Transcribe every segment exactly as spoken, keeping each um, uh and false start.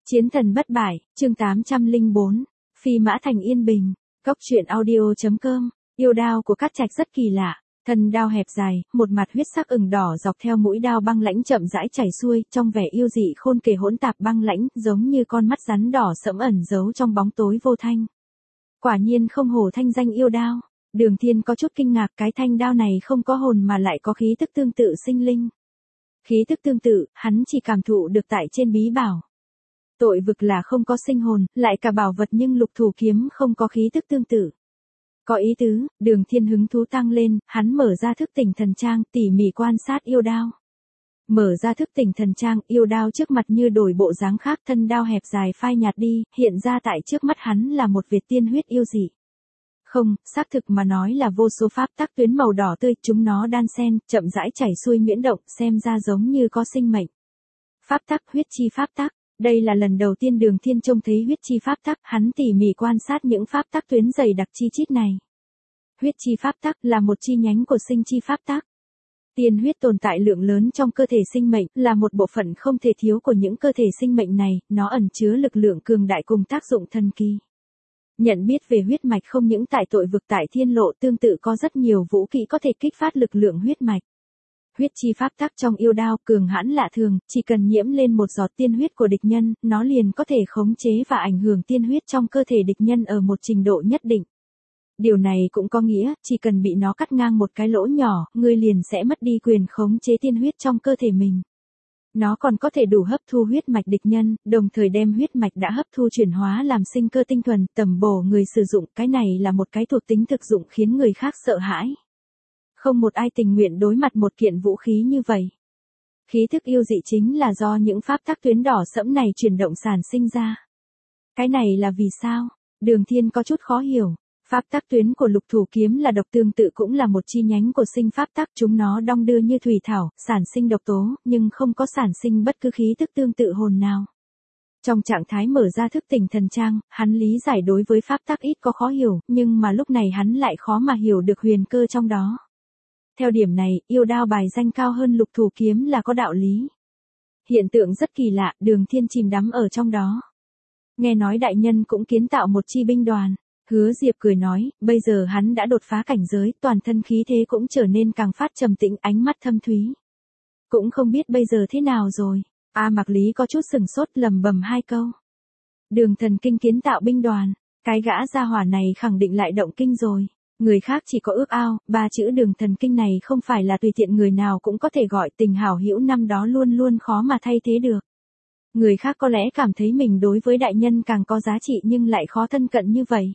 Chiến thần bất bại, chương tám trăm lẻ bốn, Phi mã thành yên bình, cốc truyện audio chấm com, yêu đao của Cát Trạch rất kỳ lạ, thân đao hẹp dài, một mặt huyết sắc ửng đỏ dọc theo mũi đao băng lãnh chậm rãi chảy xuôi, trong vẻ yêu dị khôn kể hỗn tạp băng lãnh, giống như con mắt rắn đỏ sẫm ẩn giấu trong bóng tối vô thanh. Quả nhiên không hổ thanh danh yêu đao, Đường Thiên có chút kinh ngạc, cái thanh đao này không có hồn mà lại có khí tức tương tự sinh linh. Khí tức tương tự, hắn chỉ cảm thụ được tại trên bí bảo. Tội vực là không có sinh hồn, lại cả bảo vật nhưng lục thủ kiếm không có khí tức tương tự. Có ý tứ, Đường Thiên hứng thú tăng lên, hắn mở ra thức tỉnh thần trang, tỉ mỉ quan sát yêu đao. Mở ra thức tỉnh thần trang, yêu đao trước mặt như đổi bộ dáng khác, thân đao hẹp dài phai nhạt đi, hiện ra tại trước mắt hắn là một Việt tiên huyết yêu dị. Không, xác thực mà nói là vô số pháp tắc tuyến màu đỏ tươi, chúng nó đan xen, chậm rãi chảy xuôi miễn động, xem ra giống như có sinh mệnh. Pháp tắc, huyết chi pháp tắc. Đây là lần đầu tiên Đường Thiên trông thấy huyết chi pháp tắc, hắn tỉ mỉ quan sát những pháp tắc tuyến dày đặc chi chít này. Huyết chi pháp tắc là một chi nhánh của sinh chi pháp tắc. Tiên huyết tồn tại lượng lớn trong cơ thể sinh mệnh, là một bộ phận không thể thiếu của những cơ thể sinh mệnh này, nó ẩn chứa lực lượng cường đại cùng tác dụng thần kỳ. Nhận biết về huyết mạch không những tại tội vực tại thiên lộ, tương tự có rất nhiều vũ kỹ có thể kích phát lực lượng huyết mạch. Huyết chi pháp tắc trong yêu đao cường hãn lạ thường, chỉ cần nhiễm lên một giọt tiên huyết của địch nhân, nó liền có thể khống chế và ảnh hưởng tiên huyết trong cơ thể địch nhân ở một trình độ nhất định. Điều này cũng có nghĩa, chỉ cần bị nó cắt ngang một cái lỗ nhỏ, ngươi liền sẽ mất đi quyền khống chế tiên huyết trong cơ thể mình. Nó còn có thể đủ hấp thu huyết mạch địch nhân, đồng thời đem huyết mạch đã hấp thu chuyển hóa làm sinh cơ tinh thuần, tầm bổ người sử dụng, cái này là một cái thuộc tính thực dụng khiến người khác sợ hãi. Không một ai tình nguyện đối mặt một kiện vũ khí như vậy. Khí thức yêu dị chính là do những pháp tắc tuyến đỏ sẫm này chuyển động sản sinh ra. Cái này là vì sao? Đường Thiên có chút khó hiểu. Pháp tắc tuyến của lục thủ kiếm là độc, tương tự cũng là một chi nhánh của sinh pháp tắc, chúng nó đong đưa như thủy thảo, sản sinh độc tố, nhưng không có sản sinh bất cứ khí tức tương tự hồn nào. Trong trạng thái mở ra thức tỉnh thần trang, hắn lý giải đối với pháp tắc ít có khó hiểu, nhưng mà lúc này hắn lại khó mà hiểu được huyền cơ trong đó. Theo điểm này, yêu đao bài danh cao hơn lục thủ kiếm là có đạo lý. Hiện tượng rất kỳ lạ, Đường Thiên chìm đắm ở trong đó. Nghe nói đại nhân cũng kiến tạo một chi binh đoàn. Hứa Diệp cười nói, bây giờ hắn đã đột phá cảnh giới, toàn thân khí thế cũng trở nên càng phát trầm tĩnh, ánh mắt thâm thúy. Cũng không biết bây giờ thế nào rồi. A Mạc Lý có chút sừng sốt, lầm bầm hai câu. Đường Thần Kinh kiến tạo binh đoàn, cái gã gia hỏa này khẳng định lại động kinh rồi. Người khác chỉ có ước ao, ba chữ Đường Thần Kinh này không phải là tùy tiện người nào cũng có thể gọi, tình hảo hữu năm đó luôn luôn khó mà thay thế được. Người khác có lẽ cảm thấy mình đối với đại nhân càng có giá trị nhưng lại khó thân cận như vậy.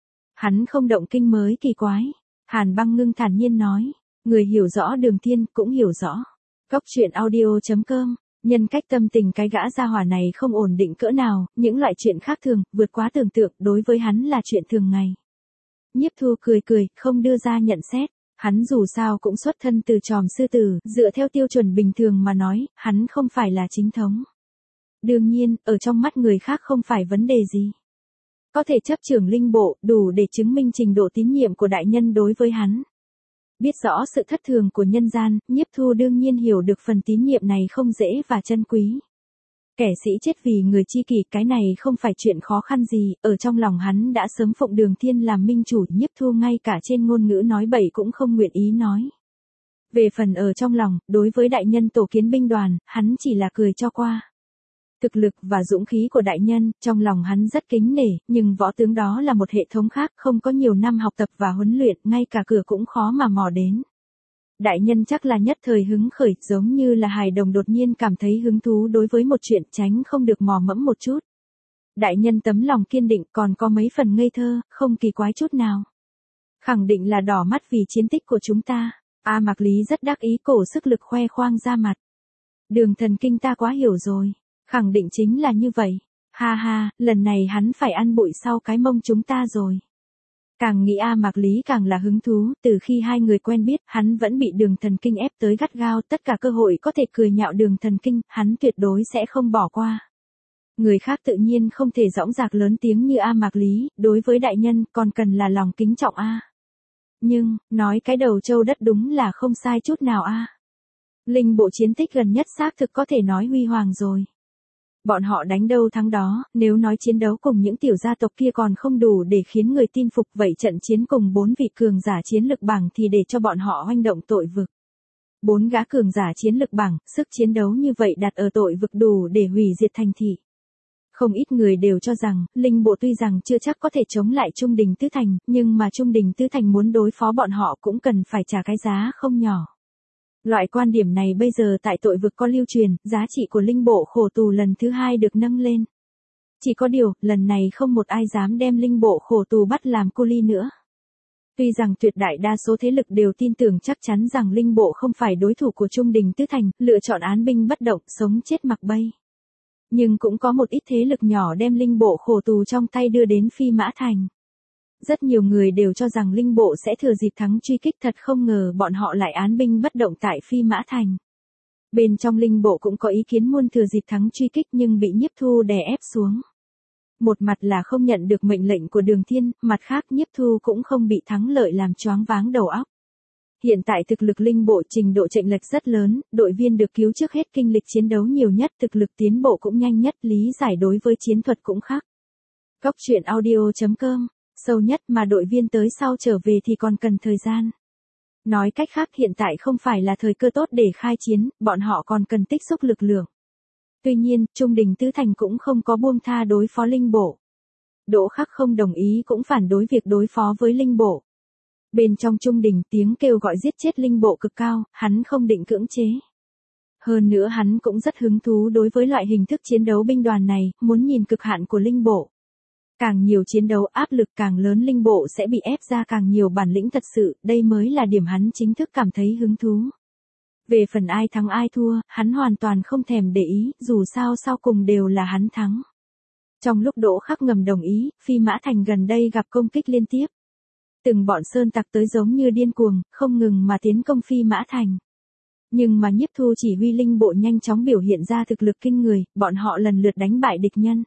Hắn không động kinh mới kỳ quái. Hàn Băng Ngưng thản nhiên nói. Người hiểu rõ Đường Thiên cũng hiểu rõ. Cốc truyện audio chấm com. Nhân cách tâm tình cái gã gia hỏa này không ổn định cỡ nào, những loại chuyện khác thường, vượt quá tưởng tượng, đối với hắn là chuyện thường ngày. Nhiếp Thu cười cười, không đưa ra nhận xét. Hắn dù sao cũng xuất thân từ tròm sư tử, dựa theo tiêu chuẩn bình thường mà nói, hắn không phải là chính thống. Đương nhiên, ở trong mắt người khác không phải vấn đề gì. Có thể chấp trưởng linh bộ, đủ để chứng minh trình độ tín nhiệm của đại nhân đối với hắn. Biết rõ sự thất thường của nhân gian, Nhiếp Thu đương nhiên hiểu được phần tín nhiệm này không dễ và chân quý. Kẻ sĩ chết vì người chi kỷ, cái này không phải chuyện khó khăn gì, ở trong lòng hắn đã sớm phụng Đường Thiên làm minh chủ, Nhiếp Thu ngay cả trên ngôn ngữ nói bậy cũng không nguyện ý nói. Về phần ở trong lòng, đối với đại nhân tổ kiến binh đoàn, hắn chỉ là cười cho qua. Thực lực và dũng khí của đại nhân, trong lòng hắn rất kính nể, nhưng võ tướng đó là một hệ thống khác, không có nhiều năm học tập và huấn luyện, ngay cả cửa cũng khó mà mò đến. Đại nhân chắc là nhất thời hứng khởi, giống như là hài đồng đột nhiên cảm thấy hứng thú đối với một chuyện, tránh không được mò mẫm một chút. Đại nhân tấm lòng kiên định, còn có mấy phần ngây thơ, không kỳ quái chút nào. Khẳng định là đỏ mắt vì chiến tích của chúng ta. A Mạc Lý rất đắc ý, cổ sức lực khoe khoang ra mặt. Đường Thần Kinh ta quá hiểu rồi. Khẳng định chính là như vậy. Ha ha, lần này hắn phải ăn bụi sau cái mông chúng ta rồi. Càng nghĩ A Mạc Lý càng là hứng thú, từ khi hai người quen biết, hắn vẫn bị Đường Thần Kinh ép tới gắt gao, tất cả cơ hội có thể cười nhạo Đường Thần Kinh, hắn tuyệt đối sẽ không bỏ qua. Người khác tự nhiên không thể dõng dạc lớn tiếng như A Mạc Lý, đối với đại nhân còn cần là lòng kính trọng a. Nhưng, nói cái đầu trâu đất đúng là không sai chút nào a. Linh bộ chiến tích gần nhất xác thực có thể nói huy hoàng rồi. Bọn họ đánh đâu thắng đó, nếu nói chiến đấu cùng những tiểu gia tộc kia còn không đủ để khiến người tin phục, vậy trận chiến cùng bốn vị cường giả chiến lực bảng thì để cho bọn họ oanh động tội vực. Bốn gã cường giả chiến lực bảng, sức chiến đấu như vậy đặt ở tội vực đủ để hủy diệt thành thị. Không ít người đều cho rằng, linh bộ tuy rằng chưa chắc có thể chống lại Trung Đình Tứ Thành, nhưng mà Trung Đình Tứ Thành muốn đối phó bọn họ cũng cần phải trả cái giá không nhỏ. Loại quan điểm này bây giờ tại tội vực có lưu truyền, giá trị của linh bộ khổ tù lần thứ hai được nâng lên. Chỉ có điều, lần này không một ai dám đem linh bộ khổ tù bắt làm cô ly nữa. Tuy rằng tuyệt đại đa số thế lực đều tin tưởng chắc chắn rằng linh bộ không phải đối thủ của Trung Đình Tứ Thành, lựa chọn án binh bất động, sống chết mặc bay. Nhưng cũng có một ít thế lực nhỏ đem linh bộ khổ tù trong tay đưa đến Phi Mã Thành. Rất nhiều người đều cho rằng linh bộ sẽ thừa dịp thắng truy kích, thật không ngờ bọn họ lại án binh bất động tại Phi Mã Thành. Bên trong linh bộ cũng có ý kiến muốn thừa dịp thắng truy kích nhưng bị Nhiếp Thu đè ép xuống. Một mặt là không nhận được mệnh lệnh của Đường Thiên, mặt khác Nhiếp Thu cũng không bị thắng lợi làm choáng váng đầu óc. Hiện tại thực lực linh bộ trình độ chênh lệch rất lớn, đội viên được cứu trước hết kinh lịch chiến đấu nhiều nhất, thực lực tiến bộ cũng nhanh nhất, lý giải đối với chiến thuật cũng khác. Cốc truyện audio chấm com, sâu nhất mà đội viên tới sau trở về thì còn cần thời gian. Nói cách khác hiện tại không phải là thời cơ tốt để khai chiến, bọn họ còn cần tích xúc lực lượng. Tuy nhiên, Trung Đình Tứ Thành cũng không có buông tha đối phó linh bộ. Đỗ Khắc không đồng ý cũng phản đối việc đối phó với linh bộ. Bên trong Trung Đình tiếng kêu gọi giết chết linh bộ cực cao, hắn không định cưỡng chế. Hơn nữa hắn cũng rất hứng thú đối với loại hình thức chiến đấu binh đoàn này, muốn nhìn cực hạn của linh bộ. Càng nhiều chiến đấu áp lực càng lớn linh bộ sẽ bị ép ra càng nhiều bản lĩnh thật sự, đây mới là điểm hắn chính thức cảm thấy hứng thú. Về phần ai thắng ai thua, hắn hoàn toàn không thèm để ý, dù sao sau cùng đều là hắn thắng. Trong lúc Đỗ Khắc ngầm đồng ý, Phi Mã Thành gần đây gặp công kích liên tiếp. Từng bọn sơn tặc tới giống như điên cuồng, không ngừng mà tiến công Phi Mã Thành. Nhưng mà Nhiếp Thu chỉ huy linh bộ nhanh chóng biểu hiện ra thực lực kinh người, bọn họ lần lượt đánh bại địch nhân.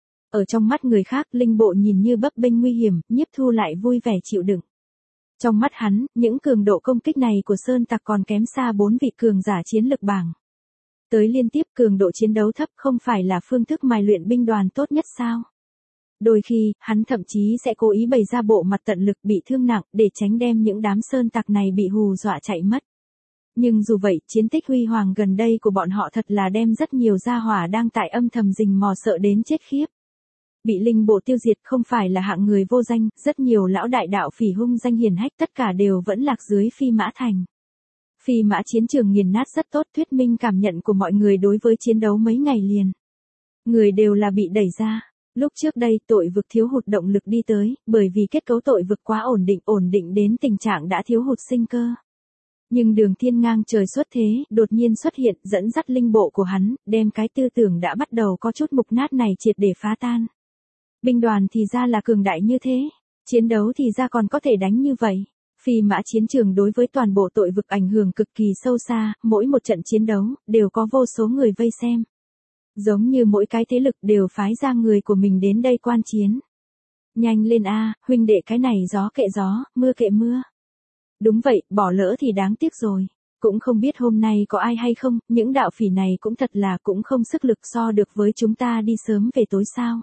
Ở trong mắt người khác, linh bộ nhìn như bấp bênh nguy hiểm, Nhiếp Thu lại vui vẻ chịu đựng. Trong mắt hắn, những cường độ công kích này của sơn tặc còn kém xa bốn vị cường giả chiến lực bảng. Tới liên tiếp cường độ chiến đấu thấp không phải là phương thức mài luyện binh đoàn tốt nhất sao? Đôi khi, hắn thậm chí sẽ cố ý bày ra bộ mặt tận lực bị thương nặng để tránh đem những đám sơn tặc này bị hù dọa chạy mất. Nhưng dù vậy, chiến tích huy hoàng gần đây của bọn họ thật là đem rất nhiều gia hỏa đang tại âm thầm rình mò sợ đến chết khiếp. Bị linh bộ tiêu diệt không phải là hạng người vô danh, rất nhiều lão đại đạo phỉ hung danh hiển hách tất cả đều vẫn lạc dưới Phi Mã Thành. Phi Mã chiến trường nghiền nát rất tốt, thuyết minh cảm nhận của mọi người đối với chiến đấu mấy ngày liền. Người đều là bị đẩy ra. Lúc trước đây tội vực thiếu hụt động lực đi tới, bởi vì kết cấu tội vực quá ổn định, ổn định đến tình trạng đã thiếu hụt sinh cơ. Nhưng Đường Thiên ngang trời xuất thế, đột nhiên xuất hiện, dẫn dắt linh bộ của hắn, đem cái tư tưởng đã bắt đầu có chút mục nát này triệt để phá tan. Binh đoàn thì ra là cường đại như thế, chiến đấu thì ra còn có thể đánh như vậy. Phi Mã chiến trường đối với toàn bộ tội vực ảnh hưởng cực kỳ sâu xa, mỗi một trận chiến đấu, đều có vô số người vây xem. Giống như mỗi cái thế lực đều phái ra người của mình đến đây quan chiến. Nhanh lên a, huynh đệ, cái này gió kệ gió, mưa kệ mưa. Đúng vậy, bỏ lỡ thì đáng tiếc rồi. Cũng không biết hôm nay có ai hay không, những đạo phỉ này cũng thật là cũng không sức lực so được với chúng ta đi sớm về tối sao.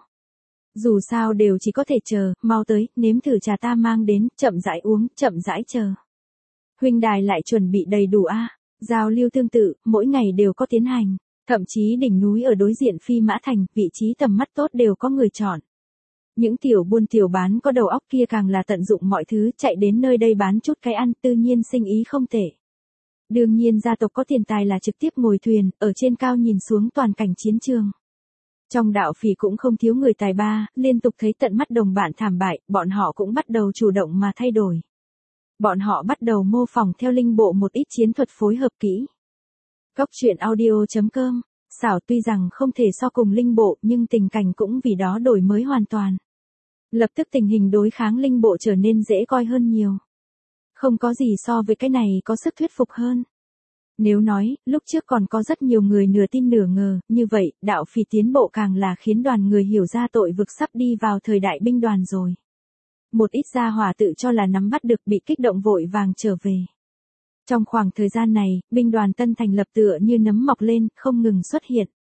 Dù sao đều chỉ có thể chờ, mau tới, nếm thử trà ta mang đến, chậm rãi uống, chậm rãi chờ. Huynh đài lại chuẩn bị đầy đủ a, giao lưu tương tự, mỗi ngày đều có tiến hành. Thậm chí đỉnh núi ở đối diện Phi Mã Thành, vị trí tầm mắt tốt đều có người chọn. Những tiểu buôn tiểu bán có đầu óc kia càng là tận dụng mọi thứ, chạy đến nơi đây bán chút cái ăn, tự nhiên sinh ý không tệ. Đương nhiên gia tộc có tiền tài là trực tiếp ngồi thuyền, ở trên cao nhìn xuống toàn cảnh chiến trường. Trong đạo phỉ cũng không thiếu người tài ba, liên tục thấy tận mắt đồng bạn thảm bại, bọn họ cũng bắt đầu chủ động mà thay đổi. Bọn họ bắt đầu mô phỏng theo linh bộ một ít chiến thuật phối hợp kỹ. Cốc truyện audio chấm com, xảo tuy rằng không thể so cùng linh bộ nhưng tình cảnh cũng vì đó đổi mới hoàn toàn. Lập tức tình hình đối kháng linh bộ trở nên dễ coi hơn nhiều. Không có gì so với cái này có sức thuyết phục hơn. Nếu nói, lúc trước còn có rất nhiều người nửa tin nửa ngờ, như vậy, đạo phỉ tiến bộ càng là khiến đoàn người hiểu ra tội vực sắp đi vào thời đại binh đoàn rồi. Một ít gia hỏa tự cho là nắm bắt được bị kích động vội vàng trở về. Trong khoảng thời gian này, binh đoàn tân thành lập tựa như nấm mọc lên, không ngừng xuất hiện.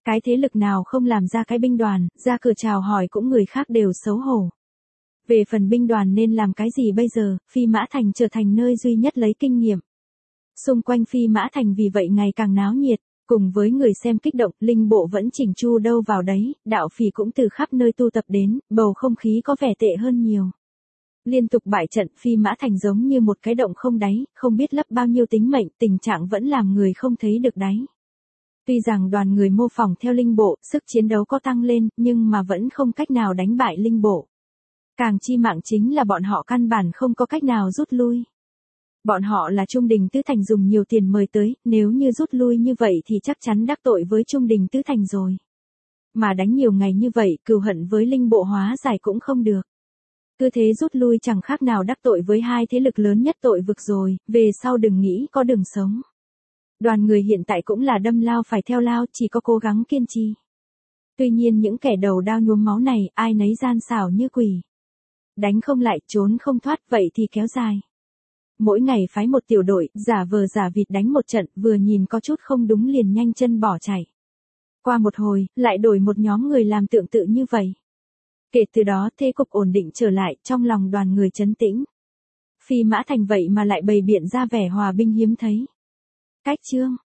Cái thế lực nào không làm ra cái binh đoàn, ra cửa chào hỏi cũng người khác đều xấu hổ. Về phần binh đoàn nên làm cái gì bây giờ, Phi Mã Thành trở thành nơi duy nhất lấy kinh nghiệm. Xung quanh Phi Mã Thành vì vậy ngày càng náo nhiệt, cùng với người xem kích động, linh bộ vẫn chỉnh chu đâu vào đấy, đạo phỉ cũng từ khắp nơi tu tập đến, bầu không khí có vẻ tệ hơn nhiều. Liên tục bại trận, Phi Mã Thành giống như một cái động không đáy, không biết lấp bao nhiêu tính mệnh, tình trạng vẫn làm người không thấy được đáy. Tuy rằng đoàn người mô phỏng theo linh bộ, sức chiến đấu có tăng lên, nhưng mà vẫn không cách nào đánh bại linh bộ. Càng chi mạng chính là bọn họ căn bản không có cách nào rút lui. Bọn họ là Trung Đình Tứ Thành dùng nhiều tiền mời tới, nếu như rút lui như vậy thì chắc chắn đắc tội với Trung Đình Tứ Thành rồi. Mà đánh nhiều ngày như vậy, cừu hận với linh bộ hóa giải cũng không được. Cứ thế rút lui chẳng khác nào đắc tội với hai thế lực lớn nhất tội vực rồi, về sau đừng nghĩ có đường sống. Đoàn người hiện tại cũng là đâm lao phải theo lao, chỉ có cố gắng kiên trì. Tuy nhiên những kẻ đầu đao nhuốm máu này, ai nấy gian xảo như quỷ. Đánh không lại, trốn không thoát, vậy thì kéo dài. Mỗi ngày phái một tiểu đội, giả vờ giả vịt đánh một trận, vừa nhìn có chút không đúng liền nhanh chân bỏ chạy. Qua một hồi, lại đổi một nhóm người làm tương tự như vậy. Kể từ đó thế cục ổn định trở lại, trong lòng đoàn người trấn tĩnh. Phi Mã Thành vậy mà lại bày biện ra vẻ hòa binh hiếm thấy. Cách chương